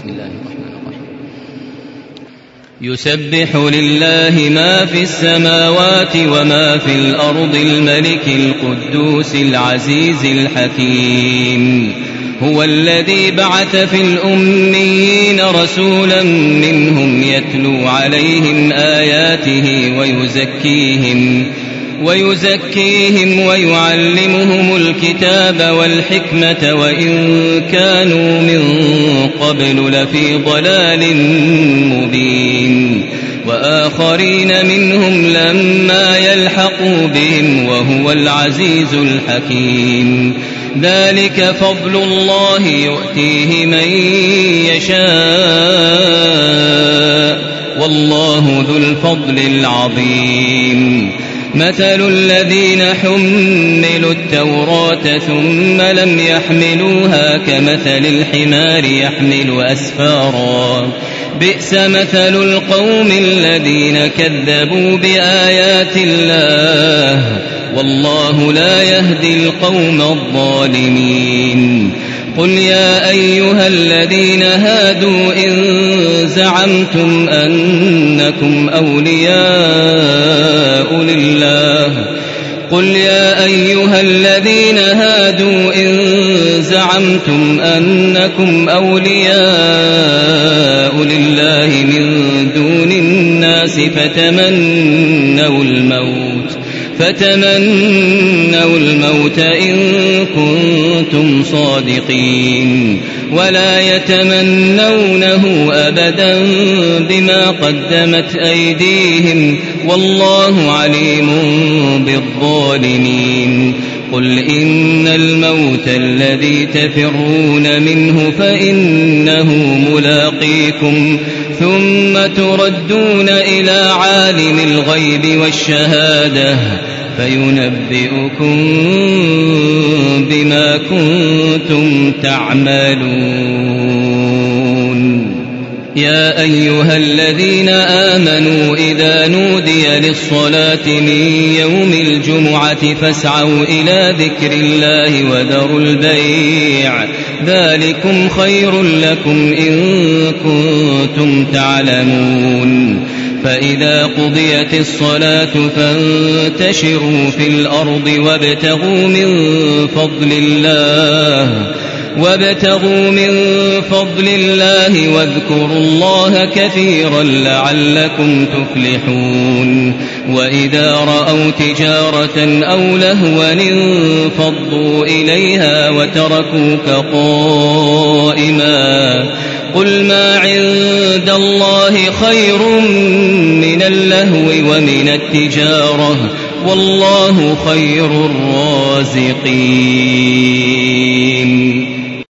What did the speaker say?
بسم الله الرحمن الرحيم. يسبح لله ما في السماوات وما في الأرض الملك القدوس العزيز الحكيم. هو الذي بعث في الأميين رسولا منهم يتلو عليهم آياته ويزكيهم ويعلمهم الكتاب والحكمة وإن كانوا من قبل لفي ضلال مبين. وآخرين منهم لما يلحقوا بهم وهو العزيز الحكيم. ذلك فضل الله يؤتيه من يشاء والله ذو الفضل العظيم. مثل الذين حملوا التوراة ثم لم يحملوها كمثل الحمار يحمل أسفارا بئس مثل القوم الذين كذبوا بآيات الله والله لا يهدي القوم الظالمين. قل يا أيها الذين هادوا إن زعمتم أنكم أولياء لله من دون الناس فتمنوا الموت إن كنتم صادقين ولا يتمنونه أبدا بما قدمت أيديهم والله عليم بالظالمين. قل إن الموت الذي تفرون منه فإنه ملاقيكم ثم تردون إلى عالم الغيب والشهادة فينبئكم بما كنتم تعملون. يا أيها الذين آمنوا إذا نودي للصلاة من يوم الجمعة فاسعوا إلى ذكر الله وذروا البيع ذلكم خير لكم إن كنتم تعلمون. فإذا قضيت الصلاة فانتشروا في الأرض وابتغوا من فضل الله واذكروا الله كثيرا لعلكم تفلحون. وإذا رأوا تجارة أو لهوا انفضوا إليها وتركوك قائما قل ما عند الله خير من اللهو ومن التجارة والله خير الرازقين.